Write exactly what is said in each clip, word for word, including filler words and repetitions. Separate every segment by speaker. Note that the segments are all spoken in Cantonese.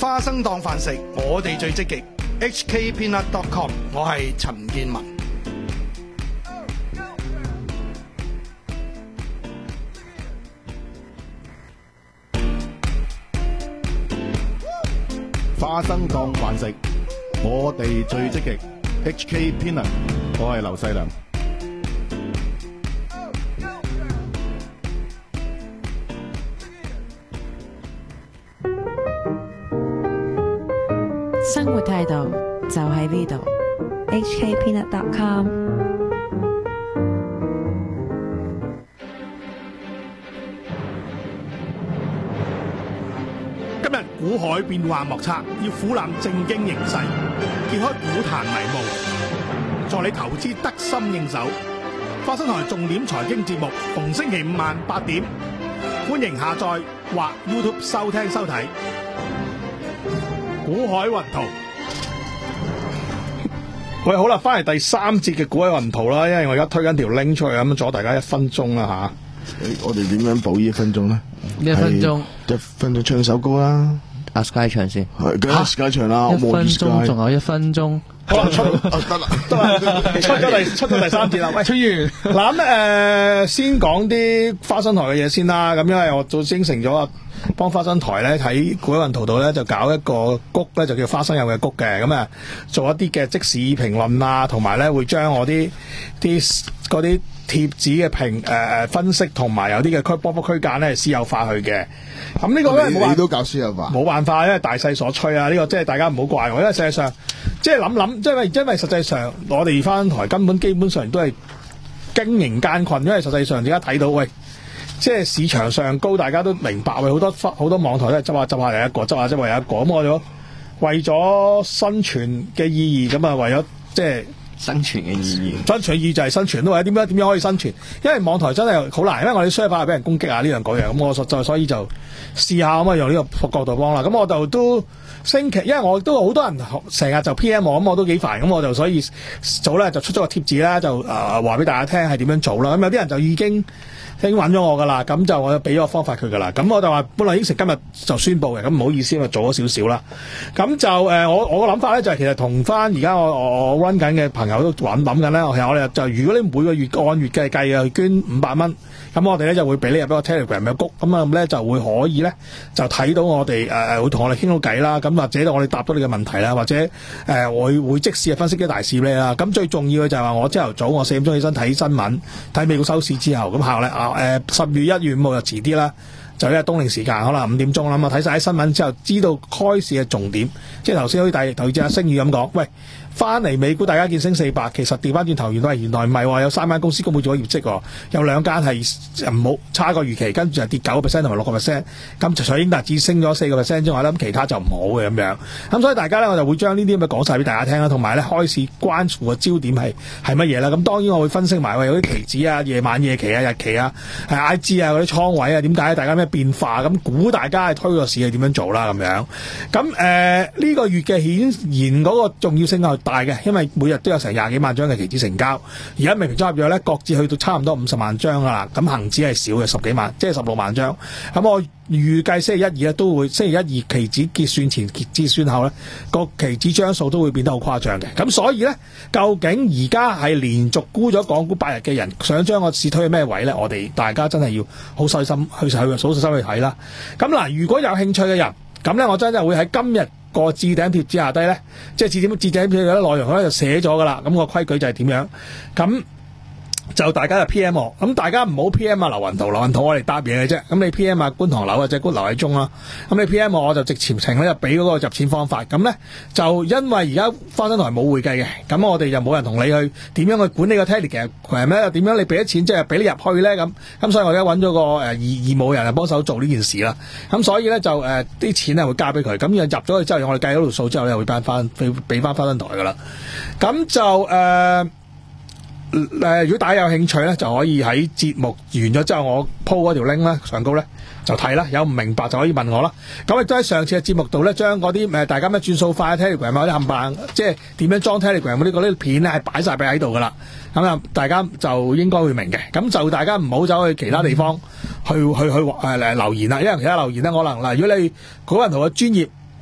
Speaker 1: 花生當飯食，我哋最積極。H K Peanut dot com， 我係陳建文。
Speaker 2: 花生當飯食，我哋最積極。H K Peanut， 我係劉細良。
Speaker 3: 生活態度就喺呢度。
Speaker 4: H K Peanut dot com。
Speaker 1: 今日股海變幻莫測，要俯覽正經形勢，揭開股壇迷霧，助你投資得心應手。花生台重點財經節目，逢星期五晚八點，歡迎下載或 YouTube 收聽收睇。股海雲圖，喂，好啦，翻嚟第三節嘅股海雲圖啦，因為我而家推緊條 link 出去，咁阻大家一分鐘啦吓。
Speaker 2: 誒，我哋點樣補呢一分鐘咧？
Speaker 5: 一分鐘，
Speaker 2: 一分鐘唱首歌啦。
Speaker 5: 阿 Sky 唱先，
Speaker 2: 係，梗係 Sky 唱啦。
Speaker 5: 一分鐘，仲有一分鐘。
Speaker 1: 好啦，出得啦，得啦，出咗第出咗第三節啦。喂，出完嗱咁誒，先講啲花生台嘅嘢先啦。咁因為我做應承咗啊，幫花生台咧喺股海雲圖度咧就搞一個谷咧，就叫花生友嘅谷嘅。咁啊，做一啲嘅即時評論啊，同埋咧會將我啲啲嗰啲貼紙嘅評誒誒分析，同埋有啲嘅區波幅區間咧私有化去嘅。咁呢個咧
Speaker 2: 你都搞私有化，
Speaker 1: 冇辦法，因為大勢所趨啊！呢、這個即係大家唔好怪我，因為實際上即係諗諗，即係因為實際上我哋花生台根本基本上都係經營艱困，因為實際上而家睇到喂，即係市場上高，大家都明白喂，好多好多網台都係執下執下有一個，執下執下有一個，咁我咗為咗生存嘅意義，咁啊為咗即係。
Speaker 5: 生存嘅意義，
Speaker 1: 生存嘅意義就係生存咯。或者點樣點樣可以生存？因為網台真係好難，因為我哋商法係俾人攻擊啊，呢樣嗰樣。咁我實在所以就試下咁啊，用呢個角度幫啦。咁我就都星期，因為我都好多人成日就 P M 我，咁我都幾煩。咁我就所以早咧就出咗個貼紙啦，就誒話俾大家聽係點樣做啦。咁有啲人就已經已經揾咗我噶啦，咁就我就俾咗個方法佢噶啦。咁我就話本來應承今日就宣佈嘅，咁唔好意思，我做咗少少啦。咁就誒、呃、我我個諗法咧就係、是、其實同翻而家我我我 run 緊嘅朋友都諗諗緊咧。其實我哋就如果你每個月按月嘅計啊，捐五百蚊，咁我哋咧就會俾你入一個 Telegram 嘅谷，咁啊咧就會可以咧就睇到我哋誒、呃、會同我哋傾到偈啦。咁或者我哋答到你嘅問題啦，或者誒、呃、會會即時分析啲大市咩啦。咁最重要嘅就係話我朝頭早我四點鐘起身睇新聞，睇美股收市之後，咁下個咧啊誒十月一月五號就遲啲啦。就因為冬令時間可能五點鐘啦，咁啊睇晒啲新聞之後，知道開市嘅重點，即係頭先好似第頭先阿星宇咁講，喂，翻嚟美股大家見升四百，其實調翻轉頭原來原來唔係喎，有三間公司公佈咗業績喎，有兩間係唔好差過預期，跟住就跌九個 percent 同埋六個 percent，咁除咗英達只升咗四個 percent 之外咧，咁其他就唔好嘅咁樣。咁所以大家咧我就會將呢啲咁嘅講晒俾大家聽啦，同埋咧開市關注嘅焦點係係乜嘢啦？咁當然我會分析埋喂有啲期指啊、夜晚夜期啊、日期啊、係 I G 啊嗰啲倉位啊，點解大家咩變化？咁估大家係推個市係點樣做啦？咁樣咁誒呢個月嘅顯然嗰個重要性係大嘅，因為每日都有成廿幾萬張嘅期指成交，而家未平倉合約咧各自去到差唔多五十萬張噶啦，咁恒指係少嘅十幾萬，即係十六萬張。咁我預計星期一二咧都會，星期一二期指結算前結算後咧個期指張數都會變得好誇張嘅。咁所以咧，究竟而家係連續沽咗港股八日嘅人，想將個市推去咩位咧？我哋大家真係要好細心去去好細心去睇啦。咁嗱，如果有興趣嘅人，咁咧我真係會喺今日個置頂貼之下低咧，即係置頂置頂貼嘅內容咧就寫咗噶啦。咁個規矩就係點樣？咁就大家就 P M 我，咁大家唔好 P M 啊劉雲圖，劉雲圖我嚟答嘢嘅啫。咁你 P M 啊觀塘樓或者觀劉偉忠啦，咁你 P M 我，我就直情情咧就俾嗰個入錢方法。咁咧就因為而家花生台冇會計嘅，咁我哋就冇人同你去點樣去管理個 Telegram 係咩？點樣你俾咗錢即係俾你入去咧？咁咁所以我而家揾咗個誒義義務人嚟幫手做呢件事啦。咁所以咧就誒啲、呃、錢咧會交俾佢，咁入咗去之後，我哋計咗條數之後咧會翻翻俾俾翻花生台噶啦。咁就誒。呃誒、呃，如果大家有興趣咧，就可以喺節目完咗之後，我鋪嗰條 link 咧上高咧就睇啦。有唔明白就可以問我啦。咁亦都喺上次嘅節目度咧，將嗰啲誒大家咩轉數快 Telegram 嗰啲冚唪唥，即係點樣裝 Telegram 嗰啲嗰啲片咧，係擺晒俾喺度噶啦。咁啊，大家就應該會明嘅。咁就大家唔好走去其他地方去去去誒、呃、留言啦，因為其他留言咧可能嗱，如果你嗰個人同個專業。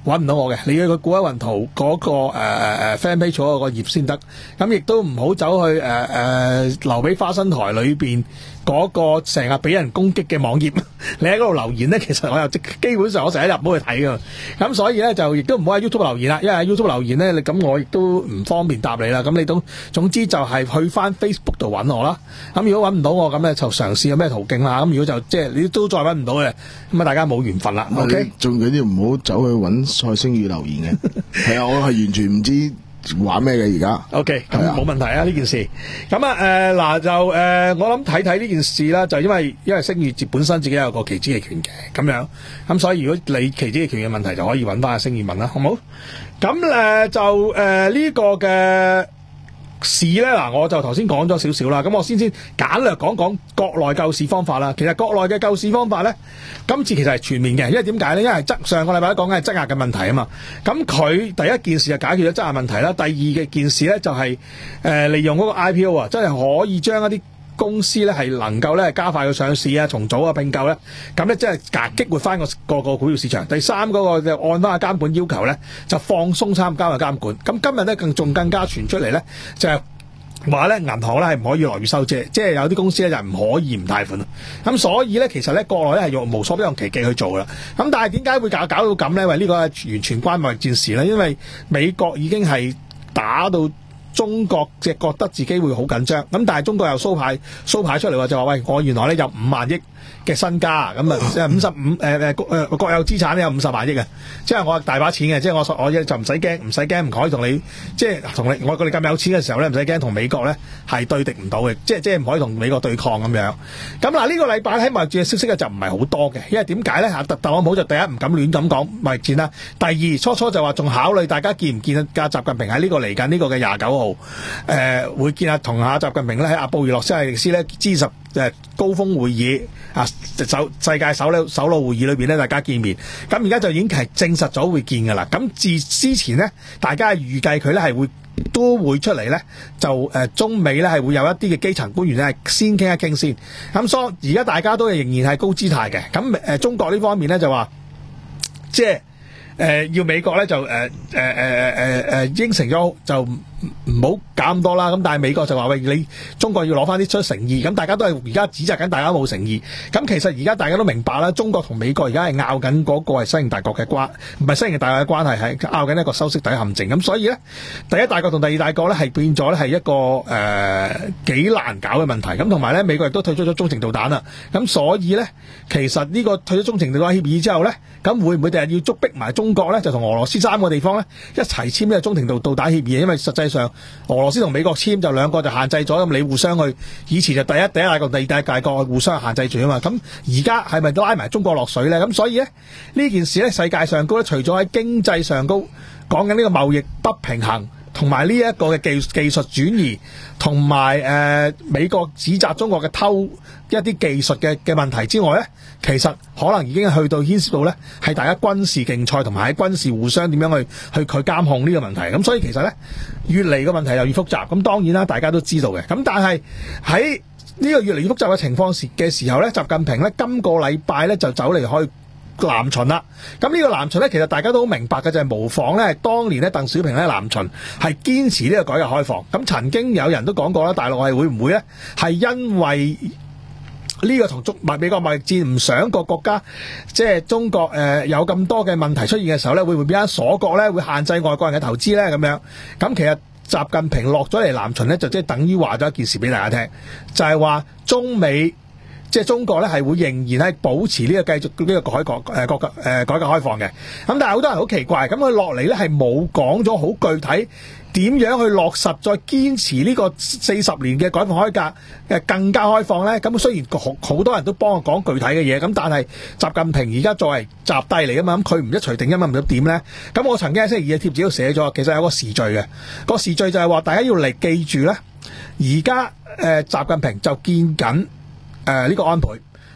Speaker 1: 揾唔到我嘅，你要去古一雲圖嗰、那個誒誒誒 fan page 嗰個頁先得。咁亦都唔好走去誒誒、呃呃、留俾花生台裏邊嗰個成日俾人攻擊嘅網頁，你喺嗰度留言咧，其實我又基本上我成日入唔到去睇噶。咁所以咧就亦都唔好喺 YouTube 留言啦，因為喺 YouTube 留言咧，你咁我亦都唔方便答你啦。咁你都總之就係去翻 Facebook 度揾我啦。咁如果揾唔到我，咁咧就嘗試有咩途徑啦。咁如果就即係你都再揾唔到嘅，咁啊大家冇緣分啦。OK，
Speaker 6: 仲有啲唔好走去揾蔡星宇留言嘅。係啊，我係完全唔知玩咩嘅而家。
Speaker 1: OK，咁冇問題啊呢件事。咁啊誒嗱就誒、呃、我諗睇睇呢件事啦，就因為因為星宇節本身自己有個期指期權嘅咁樣，咁所以如果你期指期權嘅問題就可以揾翻阿星宇問啦，好唔好？咁誒、呃、就誒呢、呃這個嘅市咧嗱，我就頭先講咗少少啦，咁我先先簡略講講國內救市方法啦。其實國內嘅救市方法咧，今次其實係全面嘅，因為點解咧？因為質上個禮拜都講緊係質押嘅問題啊嘛。咁佢第一件事就解決咗質押問題啦，第二嘅件事咧就係、是、誒、呃、利用嗰個 I P O 啊，真係可以將一啲公司咧係能夠咧加快個上市啊、重組啊、併購咧，咁咧即係激活翻個個個股票市場。第三嗰個就按翻個監管要求咧，就放鬆參加嘅監管。咁今日咧更仲更加傳出嚟咧，就係話咧銀行咧係唔可以來月收借，即係有啲公司咧就唔可以唔貸款。咁所以咧其實咧國內咧係用無所不用其極去做啦。咁但係點解會搞搞到咁咧？因為呢個係完全關貿易戰事啦，因為美國已經係打到中國即係覺得自己會好緊張，咁但係中國又蘇牌蘇牌出嚟話就話喂，我原來咧有五萬億嘅身家，咁啊即係五十五誒誒誒國有資產咧有五十萬億嘅，即係我大把錢嘅，即係我我就唔使驚，唔使驚唔可以同你即係同你我哋咁有錢嘅時候咧，唔使驚同美國咧係對敵唔到嘅，即係即係唔可以同美國對抗咁樣。咁嗱呢個禮拜喺貿易戰嘅消息咧就唔係好多嘅，因為點解咧？特特朗普就第一唔敢亂咁講貿易戰啦，第二初初就話仲考慮大家見唔見啊習近平喺呢個嚟緊呢個嘅廿九號。誒、呃、會見下同下習近平咧喺阿布宜諾斯艾利斯咧 G 十誒高峰會議啊首世界首腦首腦會議裏邊咧大家見面，咁而家就已經係證實咗會見㗎啦。咁自之前咧，大家預計佢咧係會都會出嚟咧，就誒、呃、中美咧係會有一啲嘅基層官員咧係先傾一傾先。咁所以而家大家都係仍然係高姿態嘅。咁誒、呃、中國呢方面咧就話即係。誒、呃、要美國咧就誒誒誒誒誒應承咗就唔好搞咁多啦，咁但係美國就話喂，你中國要攞翻啲出誠意，咁大家都係而家指責緊大家冇誠意，咁其實而家大家都明白啦，中國同美國而家係拗緊嗰個係西營大國嘅關，唔係西營大國嘅關係，係拗緊一個收息底陷阱，咁所以咧第一大國同第二大國咧係變咗咧係一個誒幾、呃、難搞嘅問題，咁同埋咧美國亦都退出咗中程導彈啦，咁所以咧其實呢個退出中程導彈協議之後咧，咁會唔會第日要捉逼埋中國咧就同俄羅斯三個地方咧一齊簽呢個中程導導彈協議，因為實際上俄羅斯同美國簽就兩個就限制咗，咁你互相去以前就第一第一大國第二大國互相限制住啊嘛，咁而家係咪都拉埋中國落水咧？咁所以咧呢件事咧世界上高咧，除咗喺經濟上高講緊呢個貿易不平衡，同埋呢一個嘅技技術轉移，同埋誒美國指責中國嘅偷一啲技術嘅嘅問題之外咧，其實可能已經去到牽涉到咧係大家軍事競賽同埋喺軍事互相點樣去去去監控呢個問題。咁所以其實咧越嚟個問題又越複雜。咁當然啦，大家都知道嘅。咁但係喺呢個越嚟越複雜嘅情況時嘅時候咧，習近平咧今個禮拜咧就走嚟開南巡啦，咁呢個南巡咧，其實大家都好明白嘅，就係、是、模仿咧，當年咧鄧小平咧南巡係堅持呢個改革開放。咁曾經有人都講過啦，大陸係會唔會咧係因為呢個同中美國貿易戰唔想個國家即係中國誒、呃、有咁多嘅問題出現嘅時候咧，會唔會變咗鎖國咧，會限制外國人嘅投資咧咁樣？咁其實習近平落咗嚟南巡咧，就即係等於話咗一件事俾大家聽，就係、是、話中美。即係中國咧係會仍然係保持呢個繼續呢個改革誒國誒改革開放嘅，咁但係好多人好奇怪，咁佢落嚟咧係冇講咗好具體點樣去落實再堅持呢個四十年嘅改革開革誒更加開放咧？咁雖然好好多人都幫我講具體嘅嘢，咁但係習近平而家作為習帝嚟㗎嘛，咁佢唔一錘定音啊，唔知點咧？咁我曾經喺星期二嘅貼紙度寫咗，其實有個時序嘅，個時序就係話大家要嚟記住咧，而家誒習近平就見緊。誒、呃、呢、這個安倍，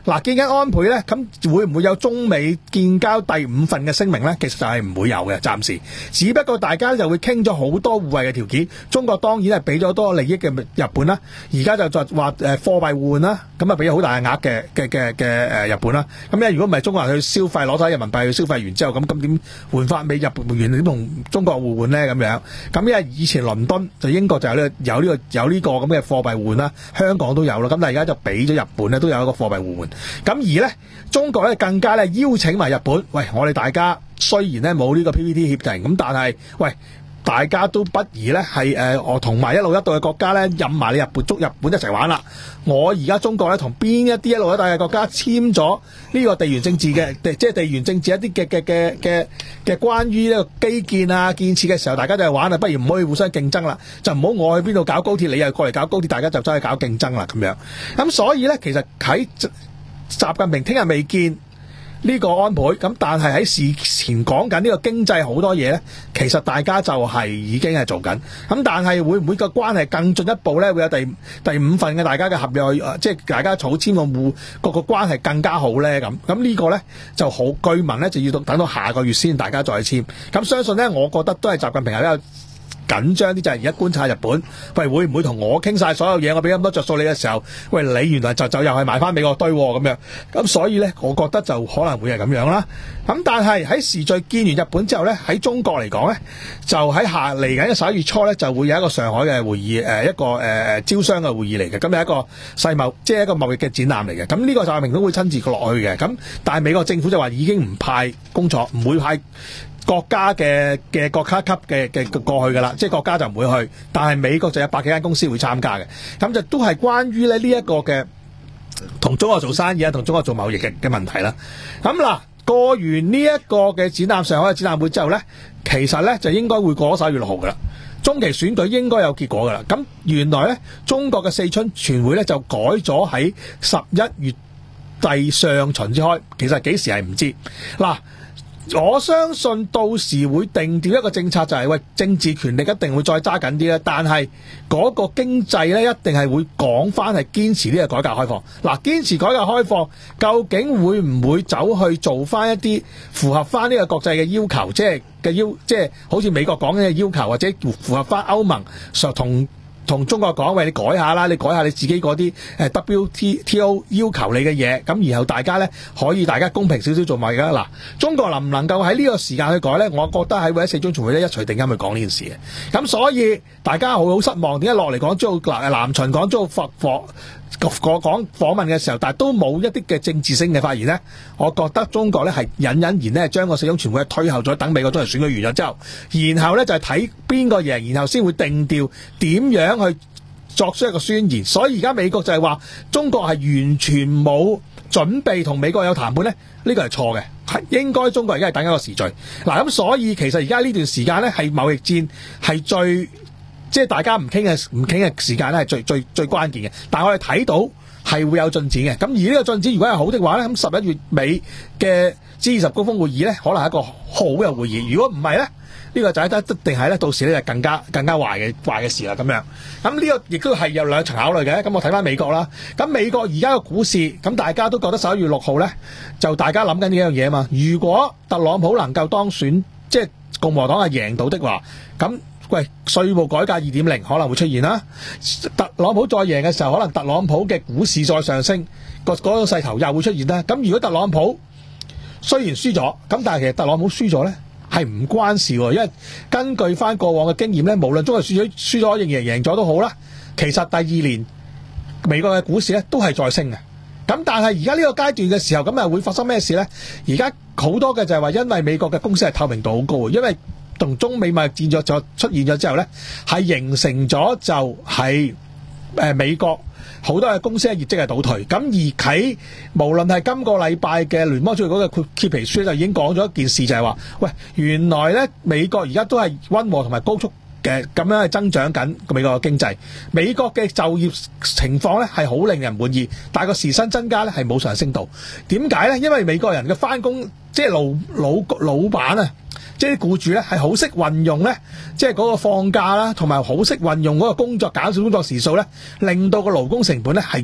Speaker 1: 嗱，見緊安倍咧，咁會唔會有中美建交第五份嘅聲明咧？其實就係唔會有嘅，暫時。只不過大家就會傾咗好多互惠嘅條件。中國當然係俾咗多利益嘅日本啦，而家就就話誒貨幣互換啦，咁啊俾咗好大額嘅嘅嘅嘅誒日本啦。咁咧如果唔係中國人去消費攞晒人民幣去消費完之後，咁咁點換翻俾日本元點同中國互換咧？咁樣咁因為以前倫敦就英國就有呢、呢個有呢、呢個有呢個咁嘅貨幣互換啦，香港都有啦。咁但係而家就俾咗日本咧都有一個貨幣互換。咁而咧，中國咧更加咧邀請埋日本，喂，我哋大家雖然咧冇呢個 P P T 協定，咁但係，喂，大家都不宜咧係誒，我同埋一路一帶嘅國家咧，任埋你日本捉日本一齊玩啦。我而家中國咧同邊一啲一路一帶嘅國家簽咗呢個地緣政治嘅，即係地緣政治一啲嘅嘅嘅嘅嘅關於呢個基建啊建設嘅時候，大家就係玩啦，不如唔可以互相競爭啦，就唔好我去邊度搞高鐵，你又過嚟搞高鐵，大家就走去搞競爭啦咁樣。咁所以咧，其實喺習近平聽日未見呢個安倍，咁但係喺事前講緊呢個經濟好多嘢咧，其實大家就係已經係做緊。咁但係會唔會個關係更進一步咧？會有第第五份嘅大家嘅合約，即係大家草簽個互個個關係更加好咧？咁咁呢個咧就好據聞咧就要到等到下個月先大家再簽。咁相信咧，我覺得都係習近平係比較緊張啲，就係而家觀察日本，喂，會唔會同我傾晒所有嘢，我俾咁多着數你嘅時候，喂，你原來就就又係賣翻美國堆咁樣，咁所以咧，我覺得就可能會係咁樣啦。咁但係喺時序見完日本之後咧，喺中國嚟講咧，就喺下嚟緊嘅十一月初咧，就會有一個上海嘅會議，誒一個誒誒招商嘅會議嚟嘅，咁係一個世貿，即係一個貿易嘅展覽嚟嘅。咁呢個習近平都會親自落去嘅。咁但係美國政府就話已經唔派工廠，唔會派國家嘅嘅國家級嘅嘅過去噶啦，即係國家就唔會去，但係美國就有百幾間公司會參加嘅，咁就都係關於咧呢一個嘅同中國做生意啊，同中國做貿易嘅嘅問題啦。咁嗱，過完呢一個嘅展覽上海嘅展覽會之後咧，其實咧就應該會過咗十一月六號噶啦，中期選舉應該有結果噶啦。咁原來咧中國嘅四春全會咧就改咗喺十一月第上旬之開，其實幾時係唔知嗱。我相信到時會定調一個政策，就係喂，政治權力一定會再揸緊啲啦，但係嗰個經濟咧一定係會講翻係堅持呢個改革開放。嗱，堅持改革開放，究竟會唔會走去做翻一啲符合翻呢個國際嘅要求，即係嘅要，即係好似美國講嘅要求，或者符合翻歐盟同同中國講，喂，你改下啦，你改下你自己嗰啲誒 W T O 要求你嘅嘢，咁然後大家咧可以大家公平少少做埋㗎。嗱，中國能唔能夠喺呢個時間去改咧？我覺得喺會喺四中全會咧一錘定音去講呢件事嘅。咁所以大家好好失望，點解落嚟講做南南巡講做佛佛講講訪問嘅時候，但係都冇一啲嘅政治性嘅發言咧？我覺得中國咧係隱隱然咧將個四中全會推後咗，等美國中期選舉完咗之後，然後咧就係睇邊個贏，然後先會定調點樣去作出一個宣言。所以而家美國就係話中國係完全冇準備同美國有談判咧，呢個係錯嘅，係應該中國而家係等一個時序。嗱，咁所以其實而家呢段時間咧係貿易戰係最。即係大家唔傾嘅唔傾嘅時間咧，係最最最關鍵嘅。但係我哋睇到係會有進展嘅。咁而呢個進展如果係好的話咧，咁十一月尾嘅 G 二十高峰會議咧，可能係一個好嘅會議。如果唔係咧，呢、呢個就係得一定係咧，到時咧就更加更加壞嘅壞嘅事啦。咁樣咁呢個亦都係有兩層考慮嘅。咁我睇翻美國啦。咁美國而家嘅股市，咁大家都覺得十一月六號咧，就大家諗緊呢樣嘢啊嘛。如果特朗普能夠當選，即係共和黨係贏到的話，咁。喂，稅務改革二點零可能會出現啦。特朗普再贏嘅時候，可能特朗普嘅股市再上升，個嗰個勢頭又會出現啦。咁如果特朗普雖然輸咗，咁但係其實特朗普輸咗咧係唔關事喎，因為根據翻過往嘅經驗咧，無論中國輸咗輸咗贏贏贏咗都好啦，其實第二年美國嘅股市咧都係再升嘅。咁但係而家呢個階段嘅時候，咁啊會發生咩事咧？而家好多嘅就係話，因為美國嘅公司係透明度好高，因為同中美貿易戰咗就出現咗之後咧，係形成咗就係、是、誒、呃、美國好多嘅公司嘅業績係倒退。咁而喺無論係今個禮拜嘅聯邦儲備局嘅揭皮書就已經講咗一件事，就係話，喂，原來咧美國而家都係溫和同埋高速嘅咁樣係增長緊美國嘅經濟。美國嘅就業情況咧係好令人滿意，但係個時薪增加咧係冇上升到。點解咧？因為美國人嘅翻工即係老老老闆啊！即係啲僱主咧係好識運用咧，即係嗰個放假啦，同埋好識運用嗰個工作減少工作時數咧，令到個勞工成本咧係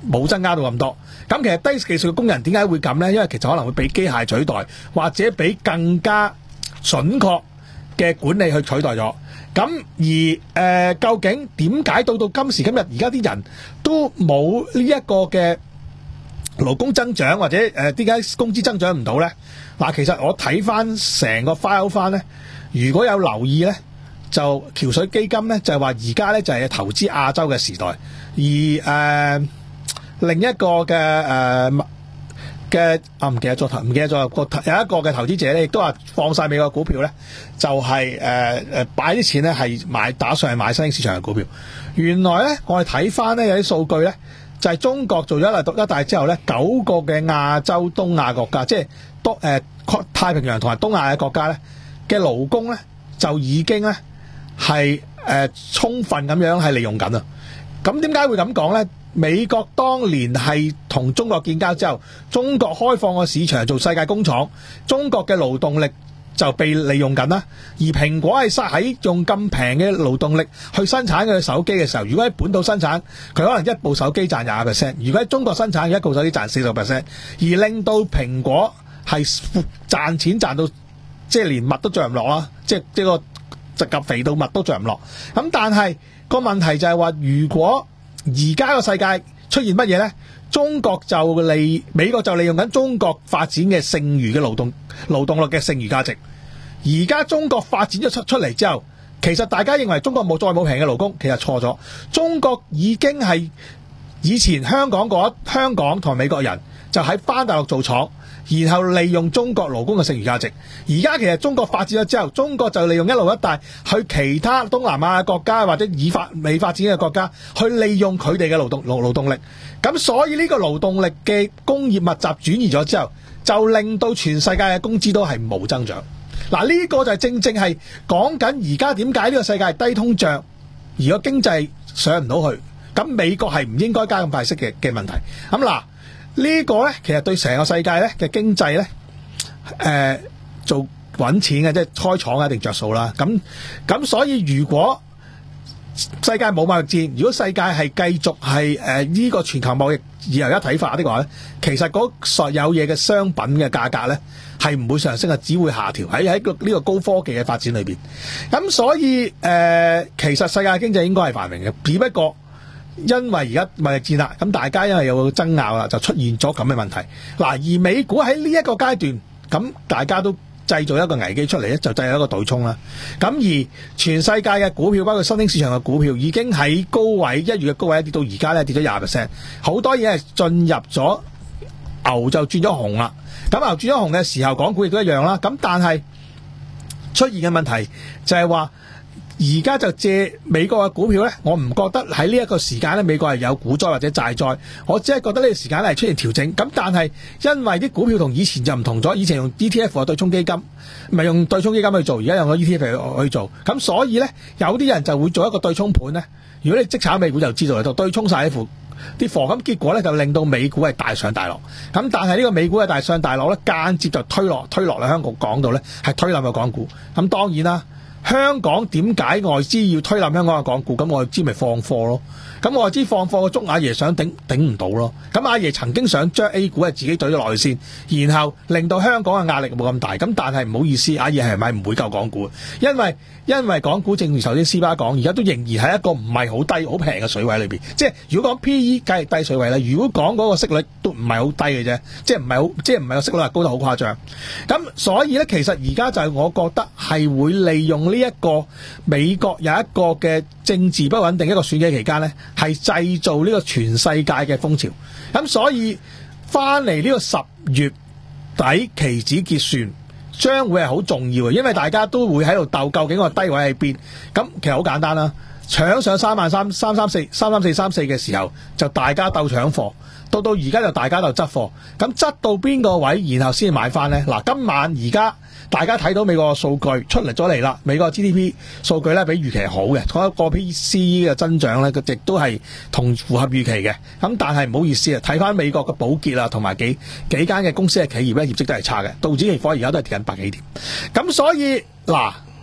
Speaker 1: 冇增加到咁多。咁其實低技術嘅工人點解會咁呢？因為其實可能會俾機械取代，或者俾更加準確嘅管理去取代咗。咁而誒、呃，究竟點解到到今時今日而家啲人都冇呢一個嘅勞工增長，或者誒點解工資增長唔到呢？嗱，其實我睇翻成個 file 翻呢，如果有留意呢，就橋水基金呢，就係話而家呢，就係投資亞洲嘅時代，而誒、呃、另一個嘅誒嘅啊唔記得咗，唔記得咗個有一個嘅投資者咧，亦都話放晒美國股票咧，就係誒誒擺啲錢咧係買打算係買新興市場嘅股票。原來咧我哋睇翻咧有啲數據咧，就係、是、中國做咗一獨一帶之後咧，九個嘅亞洲東亞國家，即係東誒太平洋同埋東亞嘅國家咧嘅勞工咧，就已經咧係誒充分咁樣係利用緊啊！咁點解會咁講咧？美國當年係同中國建交之後，中國開放個市場做世界工廠，中國嘅勞動力就被利用緊啦。而蘋果係喺用咁平嘅勞動力去生產佢手機嘅時候，如果喺本土生產，佢可能一部手機賺廿 percent； 如果喺中國生產，一部手機賺四十 percent， 而令到蘋果係賺錢賺到即係連襪都着唔落啦，即係即係個直及肥到襪都着唔落。咁但係個問題就係話，如果而家個世界出現乜嘢呢？中國就利美國就利用緊中國發展嘅剩餘嘅勞動勞動力嘅剩餘價值。而家中國發展咗出出嚟之後，其實大家認為中國冇再冇平嘅勞工，其實錯咗。中國已經係以前香港嗰香港同美國人就喺返大陸做廠，然後利用中國勞工嘅剩餘價值。而家其實中國發展咗之後，中國就利用一路一帶去其他東南亞嘅國家或者已發未發展嘅國家，去利用佢哋嘅勞動勞勞動力。咁所以呢個勞動力嘅工業密集轉移咗之後，就令到全世界嘅工資都係冇增長。嗱，呢個就係正正係講緊而家點解呢個世界係低通脹，而個經濟上唔到去，咁美國係唔應該加咁快息嘅嘅問題。咁嗱。呢個呢，其實對成個世界呢嘅經濟呢，誒、呃、做揾錢嘅，即係開廠一定着數啦。咁咁所以如果世界冇貿易戰，如果世界係繼續係誒呢個全球貿易二合一體化的話呢，其實嗰所有嘢嘅商品嘅價格呢係唔會上升，係只會下調喺喺個呢個高科技嘅發展裏邊。咁所以誒、呃，其實世界經濟應該係繁榮嘅，只不過因為而家貿易戰啦，咁大家因為有個爭拗啦，就出現咗咁嘅問題。嗱，而美股喺呢一個階段，咁大家都製造一個危機出嚟咧，就製造一個對沖啦。咁而全世界嘅股票，包括新興市場嘅股票，已經喺高位一月嘅高位跌到而家咧跌咗廿 percent， 好多嘢係進入咗牛就轉咗熊啦。咁牛轉咗熊嘅時候，港股亦都一樣啦。咁但係出現嘅問題就係話，而家就借美國嘅股票呢，我唔覺得喺呢一個時間呢，美國係有股災或者債災，我只係覺得呢個時間呢係出現調整。咁但係因為啲股票同以前就唔同咗，以前用 E T F 對沖基金，唔係用對沖基金去做，而家用咗 E T F 去做。咁所以呢，有啲人就會做一個對沖盤呢。如果你即炒美股就知道啦，就對沖晒啲貨，啲貨咁結果呢，就令到美股係大上大落。咁但係呢個美股嘅大上大落呢，間接就推落推落嚟香港港度呢，係推冧個港股。咁當然啦。香港點解外資要推冧香港嘅港股？咁外資咪放貨咯。咁外資放貨嘅捉阿爺想頂頂唔到咯。咁阿爺曾經想將 A 股係自己懟咗落去先，然後令到香港嘅壓力冇咁大。咁但係唔好意思，阿爺係咪唔會救港股？因為因為港股正如頭先斯巴講，而家都仍然喺一個唔係好低好平嘅水位裏邊。即係如果講 P E 梗係低水位啦，如果講嗰個息率都唔係好低嘅啫，即係唔係好即係唔係個息率係高得好誇張。咁所以咧，其實而家就係我覺得係會利用呢一個美國有一個嘅政治不穩定一個選舉期間呢，係製造呢個全世界嘅風潮。咁所以翻嚟呢個十月底期指結算將會係好重要嘅，因為大家都會喺度鬥究竟個低位喺邊。咁其實好簡單啦，搶上三萬三三三四三三四三四嘅時候，就大家鬥搶貨。到到而家就大家鬥執貨。咁執到邊個位，然後先買翻呢？嗱，今晚而家大家睇到美國嘅數據出嚟咗嚟啦，美國 G D P 數據咧比預期好嘅，嗰個 P C E 嘅增長咧，佢亦都係同符合預期嘅。咁但係唔好意思啊，睇翻美國嘅寶潔啊，同埋幾幾間嘅公司嘅企業咧，業績都係差嘅。道指期貨而家都係跌緊百幾點。咁所以嗱，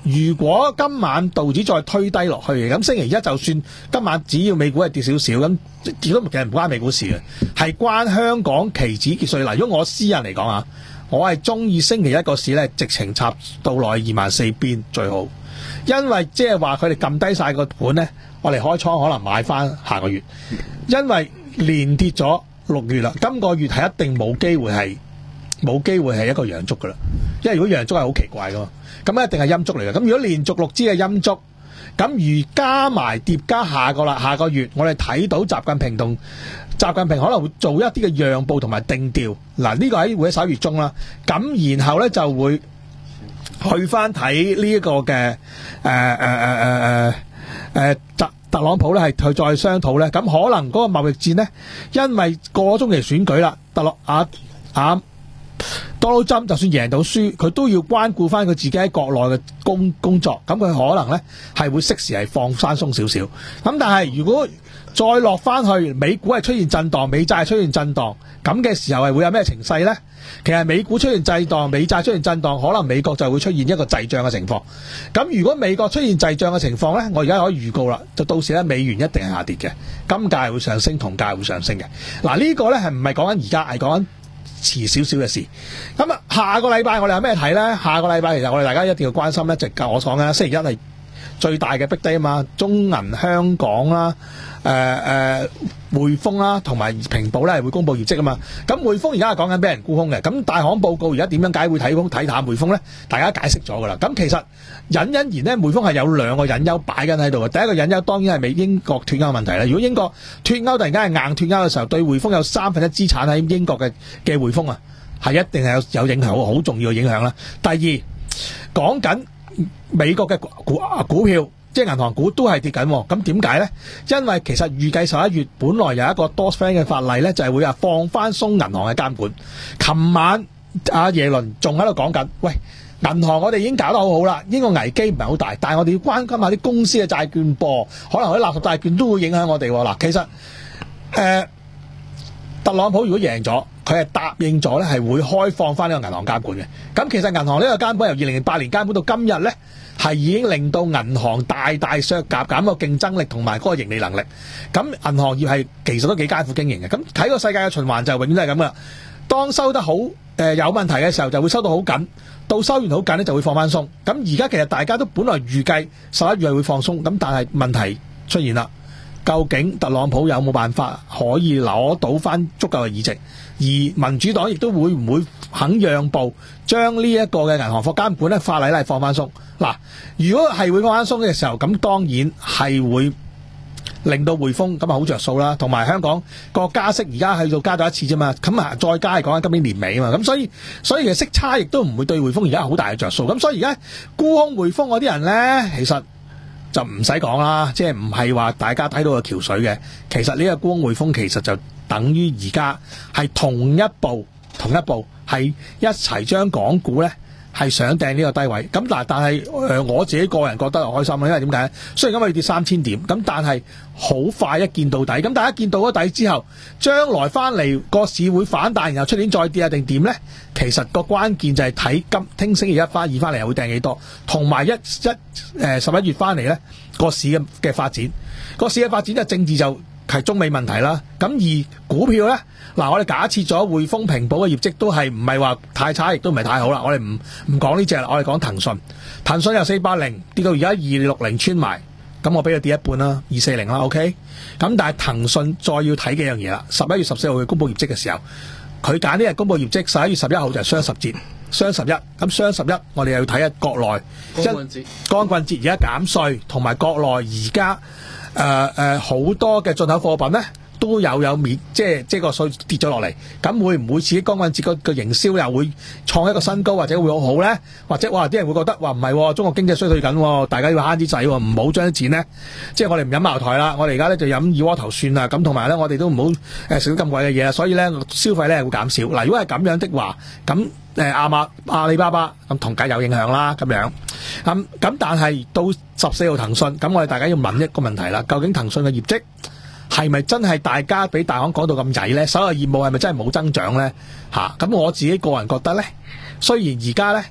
Speaker 1: 如果今晚道指再推低落去嘅，咁星期一就算今晚只要美股係跌少少，咁亦都其實唔關美股事嘅，係關香港期指結算。嗱，如果我私人嚟講啊，我係中意星期一個市咧，直情插到落去二萬四邊最好，因為即係話佢哋撳低晒個盤咧，我哋開倉可能買翻下個月，因為連跌咗六月啦，今個月係一定冇機會係冇機會係一個陽燭噶啦，因為如果陽燭係好奇怪噶嘛，咁一定係陰燭嚟嘅。咁如果連續六支嘅陰燭，咁如加埋疊加下個啦，下個月我哋睇到習近平同習近平可能會做一啲嘅讓步同埋定調。嗱，呢個喺會喺十一月中啦，咁然後咧就會去翻睇呢一個嘅誒誒誒誒誒誒特特朗普咧係去再商討咧，咁可能嗰個貿易戰咧，因為過咗中期選舉啦，特朗啊啊。Donald Trump 就算贏到輸，佢都要關顧翻佢自己喺國內嘅工工作，咁佢可能咧係會適時係放翻鬆少少。咁但係如果再落翻去，美股係出現震盪，美債係出現震盪，咁嘅時候係會有咩情勢咧？其實美股出現震盪，美債出現震盪，可能美國就會出現一個滯脹嘅情況。咁如果美國出現滯脹嘅情況咧，我而家可以預告啦，就到時咧美元一定係下跌嘅，金價係會上升，銅價係會上升嘅。嗱，呢個咧係唔係講緊而家，係講緊遲少少嘅事。咁啊，下個禮拜我哋有咩睇咧？下個禮拜其實我哋大家一定要關心咧，就係我講嘅星期一係最大嘅 big day 啊嘛，中銀香港啦、誒誒匯豐啦，同埋平保咧係會公布業績啊嘛。咁匯豐而家係講緊俾人沽空嘅，咁大行報告而家點樣解會睇空睇淡匯豐咧？大家解釋咗噶啦。咁其實隱隱然咧，匯豐係有兩個隱憂擺緊喺度嘅。第一個隱憂當然係美英國脱歐問題啦。如果英國脱歐突然間係硬脱歐嘅時候，對匯豐有三分一資產喺英國嘅嘅匯豐啊，係一定係有有影響，好重要嘅影響啦。第二，講緊美國嘅股股票，即係銀行股都係跌緊，咁點解呢？因為其實預計十一月本來有一個 Dodd-Frank 嘅法例呢，就係會話放翻鬆銀行嘅監管。琴晚阿耶倫仲喺度講緊，喂，銀行我哋已經搞得好好啦，呢個危機唔係好大，但係我哋要關心下啲公司嘅債券噃，可能啲垃圾債券都會影響我哋。嗱，其實誒、呃，特朗普如果贏咗，佢係答應咗咧，係會開放翻呢個銀行監管嘅。咁其實銀行呢個監管由二零零八年監管到今日咧，係已經令到銀行大大削減減個競爭力同埋嗰個盈利能力。咁銀行業係其實都幾艱苦經營嘅。咁睇個世界嘅循環就永遠都係咁噶啦。當收得好誒、呃、有問題嘅時候，就會收到好緊，到收完好緊咧就會放翻鬆。咁而家其實大家都本來預計十一月係會放鬆，咁但係問題出現啦。究竟特朗普有冇辦法可以攞到翻足夠嘅議席？而民主黨亦都會唔會肯讓步，將呢一個嘅銀行貨監管咧法例咧放翻鬆？嗱，如果係會放翻鬆嘅時候，咁當然係會令到匯豐咁啊好着數啦。同埋香港個加息而家喺度加咗一次啫嘛，咁啊再加係講緊今年年尾啊嘛，咁所以所以嘅息差亦都唔會對匯豐而家好大嘅着數。咁所以而家沽空匯豐嗰啲人咧，其實就唔使講啦，即係唔係話大家睇到個橋水嘅。其實呢個沽空匯豐其實就等於而家係同一步同一步係一齊將港股咧係上掟呢個低位。咁但但係誒、呃、我自己個人覺得開心啦，因為點解？雖然今日要跌三千點，咁但係好快一見到底。咁大家見到咗底之後，將來翻嚟個市會反彈，然後出年再跌啊定點咧？其實個關鍵就係睇今聽星期一翻二翻嚟又會掟幾多，同埋一一誒十一月翻嚟咧個市嘅嘅發展，個市嘅發展就政治就係中美問題啦。咁而股票咧，嗱我哋假設咗匯豐、平保嘅業績都係唔係話太差，亦都唔係太好啦。我哋唔唔講呢隻啦，我哋講騰訊。騰訊由四百零跌到而家二六零穿埋，咁我俾佢跌一半啦，二四零啦 ，OK。咁但係騰訊再要睇幾樣嘢啦。十一月十四號佢公佈業績嘅時候，佢揀呢日公佈業績，十一月十一號就係雙十節，雙十一。咁雙十一我哋又要睇下國內
Speaker 5: 光棍節，
Speaker 1: 光棍節而家減稅，同埋國內而家誒誒好多嘅進口貨品咧都有有免，即係即係個稅跌咗落嚟。咁會唔會自己光棍節個個營銷又會創一個新高，或者會好好咧？或者哇啲人會覺得話唔係，中國經濟衰退緊，大家要慳啲仔，唔好將啲錢咧，即係我哋唔飲茅台啦，我哋而家咧就飲二鍋頭算啦。咁同埋咧，我哋都唔好誒食啲咁貴嘅嘢啦。所以咧消費咧會減少。嗱，如果係咁樣的話，咁誒亞馬阿里巴巴咁同計有影響啦。咁樣咁咁，但係到十四號騰訊，咁我哋大家要問一個問題啦，究竟騰訊嘅業績係咪真係大家俾大行講到咁曳呢？所有業務係咪真係冇增長呢？嚇、啊！咁我自己個人覺得呢，雖然而家呢，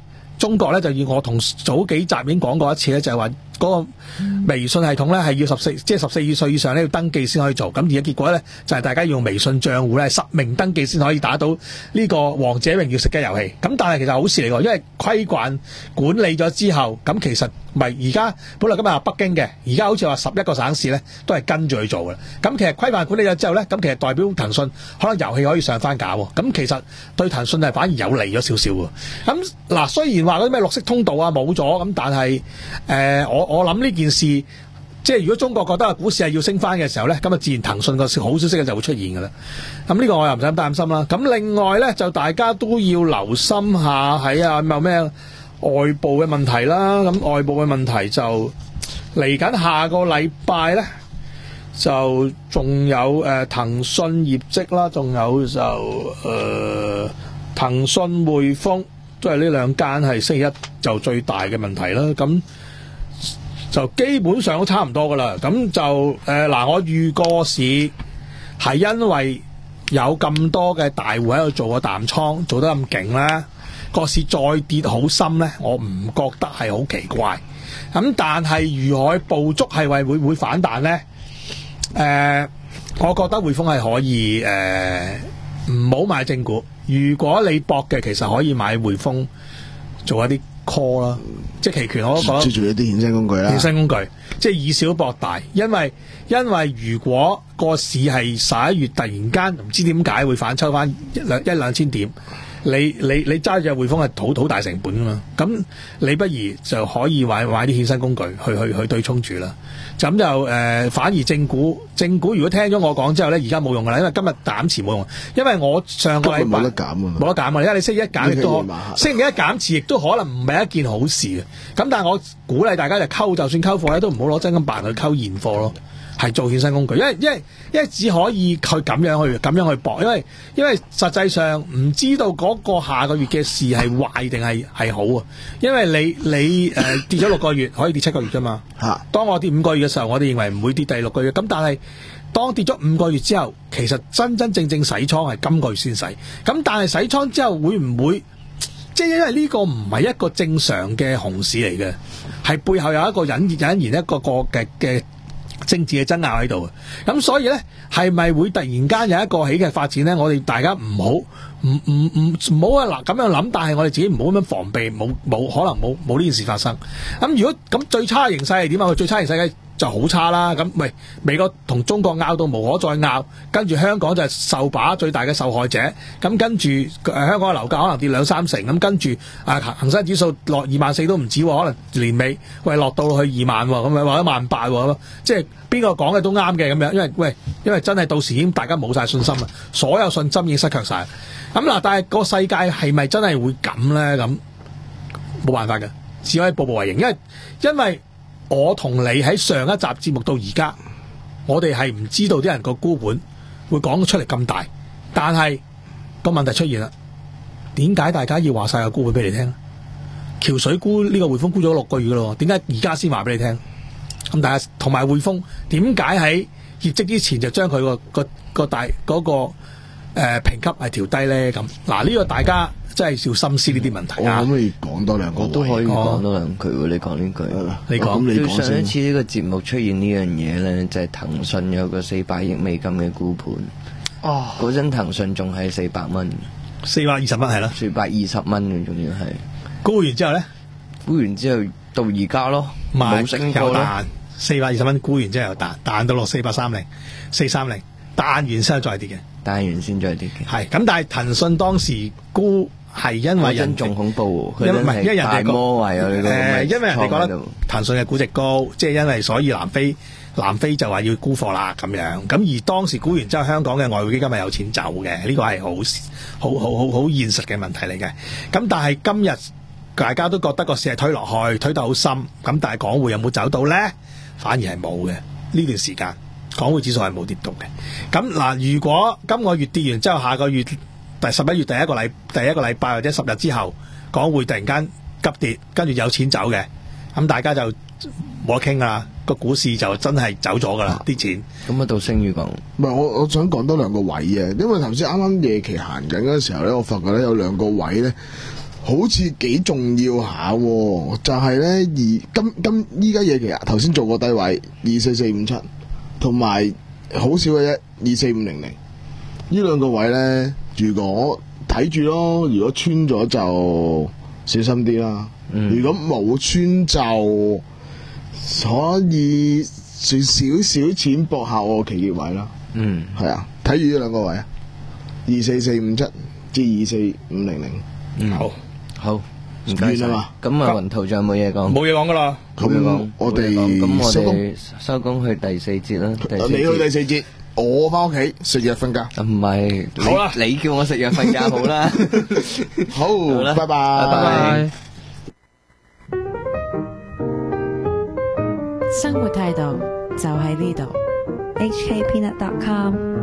Speaker 1: 中國咧就要我同早幾集已經講過一次咧，就係話嗰個微信系統咧係要十四，即係十四歲以上咧要登記先可以做。咁而家結果咧就係、是、大家要用微信賬戶咧實名登記先可以打到呢個王者榮耀食雞遊戲。咁但係其實好事嚟喎，因為規慣管理咗之後，咁其實咪而家本來今日話北京嘅，而家好似話十一個省市咧都係跟住去做嘅。咁其實規範管理咗之後咧，咁其實代表騰訊可能遊戲可以上翻架喎。咁其實對騰訊係反而有利咗少少喎。咁嗱，雖然話嗰啲咩綠色通道啊冇咗，咁但係誒、呃、我我諗呢件事，即係如果中國覺得股市係要升翻嘅時候咧，咁啊自然騰訊個好消息就會出現㗎啦。咁呢個我又唔使咁擔心啦。咁另外咧就大家都要留心下喺啊有咩外部嘅問題啦。咁外部嘅問題就嚟緊下個禮拜咧，就仲有誒騰訊業績啦，仲有就誒騰訊匯豐都係呢兩間係星期一就最大嘅問題啦。咁就基本上都差唔多噶啦。咁就誒嗱、呃，我預個市係因為有咁多嘅大戶喺度做個淡倉，做得咁勁啦，個市再跌好深咧，我唔覺得係好奇怪。咁但係如何捕捉係為會會反彈咧？誒、呃，我覺得匯豐係可以誒，唔好買正股。如果你搏嘅，其實可以買匯豐做一啲 call 啦，即係期權我都覺得。
Speaker 6: 即係做一啲衍生工具啦。
Speaker 1: 衍生工具，即係以小博大，因為因為如果個市係十一月突然間唔知點解會反抽翻一兩一兩千點。你你你揸住匯豐係好好大成本噶嘛，咁你不如就可以買買啲衍生工具去去去對沖住啦。咁就誒、呃，反而正股正股如果聽咗我講之後咧，而家冇用噶啦，因為今日減持冇用，因為我上個禮拜
Speaker 6: 冇得減啊，
Speaker 1: 冇得減啊，因為你星期一減亦都星期一減持亦都可能唔係一件好事嘅。咁但係我鼓勵大家就溝，就算溝貨咧都唔好攞真金白銀去溝現貨咯。係做衍生工具，因為因為因為只可以佢咁樣去咁樣去搏，因為因為實際上唔知道嗰個下個月嘅事係壞定係係好啊，因為你你誒、呃、跌咗六個月可以跌七個月啫嘛。嚇！當我跌五個月嘅時候，我哋認為唔會跌第六個月，咁但係當跌咗五個月之後，其實真真正正洗倉係今個月先洗，咁但係洗倉之後會唔會即係因為呢個唔係一個正常嘅熊市嚟嘅，係背後有一個隱隱然一個個嘅嘅。政治嘅爭拗喺度，咁所以咧係咪會突然間有一個起嘅發展咧？我哋大家唔好唔唔唔唔好啊嗱咁樣諗，但係我哋自己唔好咁樣防備，冇冇可能冇冇呢件事發生。咁如果咁最差嘅形勢係點啊？佢最差形勢嘅就好差啦。咁喂，美國同中國拗到無可再拗，跟住香港就係受把最大嘅受害者。咁跟住誒、呃、香港嘅樓價可能跌兩三成，咁跟住啊恆生指數落二萬四都唔止，可能年尾喂落到去二萬咁樣或者萬八喎，即係邊個講嘅都啱嘅咁樣。因為喂，因為真係到時已經大家冇晒信心啦，所有信心已經失卻晒。咁嗱，但係個世界係咪真係會咁咧？咁冇辦法嘅，只可以步步為營。因為因為我同你喺上一集節目到而家，我哋係唔知道啲人個沽盤會講出嚟咁大，但係個問題出現啦。點解大家要話晒個沽盤俾你聽？橋水沽呢個匯豐沽咗六個月噶咯，點解而家先話俾你聽？咁大家同埋匯豐點解喺業績之前就將佢個個個大嗰、嗰個誒評、呃、級係調低咧？咁嗱，呢個大家真係要心思呢啲問題啊！
Speaker 6: 我可唔可以講多兩個？
Speaker 5: 我都可以講多兩句喎。你講呢句，
Speaker 1: 你講。
Speaker 5: 對上一次呢個節目出現呢樣嘢咧，就係騰訊有個四百億美金嘅沽盤。哦，嗰陣騰訊仲係四百蚊，
Speaker 1: 四百二十蚊係咯，
Speaker 5: 四百二十蚊嘅，仲要係
Speaker 1: 沽完之後咧，
Speaker 5: 沽完之後到而家咯，冇升過咯。
Speaker 1: 四百二十蚊沽完之後又彈彈到落四百三零、四三零，彈完之後再跌嘅，
Speaker 5: 彈完先再跌嘅。係
Speaker 1: 咁，但係騰訊當時沽係因為人
Speaker 5: 仲恐怖，
Speaker 1: 因為唔係因為人哋
Speaker 5: 魔位啊！你
Speaker 1: 誒，因為人哋覺得騰訊嘅估值高，即係因為所以南非南非就話要沽貨啦咁樣。咁而當時沽完之後，香港嘅外匯基金係有錢走嘅，呢個係好好好好好現實嘅問題嚟嘅。咁但係今日大家都覺得個市係推落去，推得好深。咁但係港匯有冇走到咧？反而係冇嘅，呢段時間港匯指數係冇跌到嘅。咁嗱，如果今個月跌完之後，下個月第十一月第一個禮第一個禮拜或者十日之後，港匯突然間急跌，跟住有錢走嘅，咁大家就冇得傾啦。個股市就真係走咗噶啦啲錢。
Speaker 5: 咁啊，到星宇講，
Speaker 6: 唔係我我想講多兩個位啊，因為頭先啱啱夜期行緊嗰時候咧，我發覺咧有兩個位咧， 好似幾重要下喎，就係咧而今今依家嘢其實頭先做過低位二四四五七，同埋好少嘅一二四五零零，呢兩個位咧，如果睇住咯，如果穿咗就小心啲啦。
Speaker 5: 嗯、
Speaker 6: 如果冇穿就可以算少少錢搏下我企業位啦。
Speaker 5: 嗯，
Speaker 6: 係啊，睇住呢兩個位啊，二四四五七至二四五零零。
Speaker 5: 嗯，
Speaker 1: 好，
Speaker 5: 好，唔該晒
Speaker 6: 完啦嘛。
Speaker 5: 咁啊，雲圖仲有冇嘢講？
Speaker 1: 冇嘢講噶啦。
Speaker 6: 咁我哋
Speaker 5: 咁我
Speaker 6: 收工
Speaker 5: 哋收工去第四節啦。第四
Speaker 6: 你去第
Speaker 5: 節
Speaker 6: 四節，我翻屋企食藥瞓覺。
Speaker 5: 啊唔係，你
Speaker 1: 好啦
Speaker 5: 你叫我食藥瞓覺好啦。
Speaker 6: 好，
Speaker 5: 啦
Speaker 6: 拜拜，
Speaker 5: 拜拜。
Speaker 3: 生活態度就喺呢度。
Speaker 4: H K Peanut dot com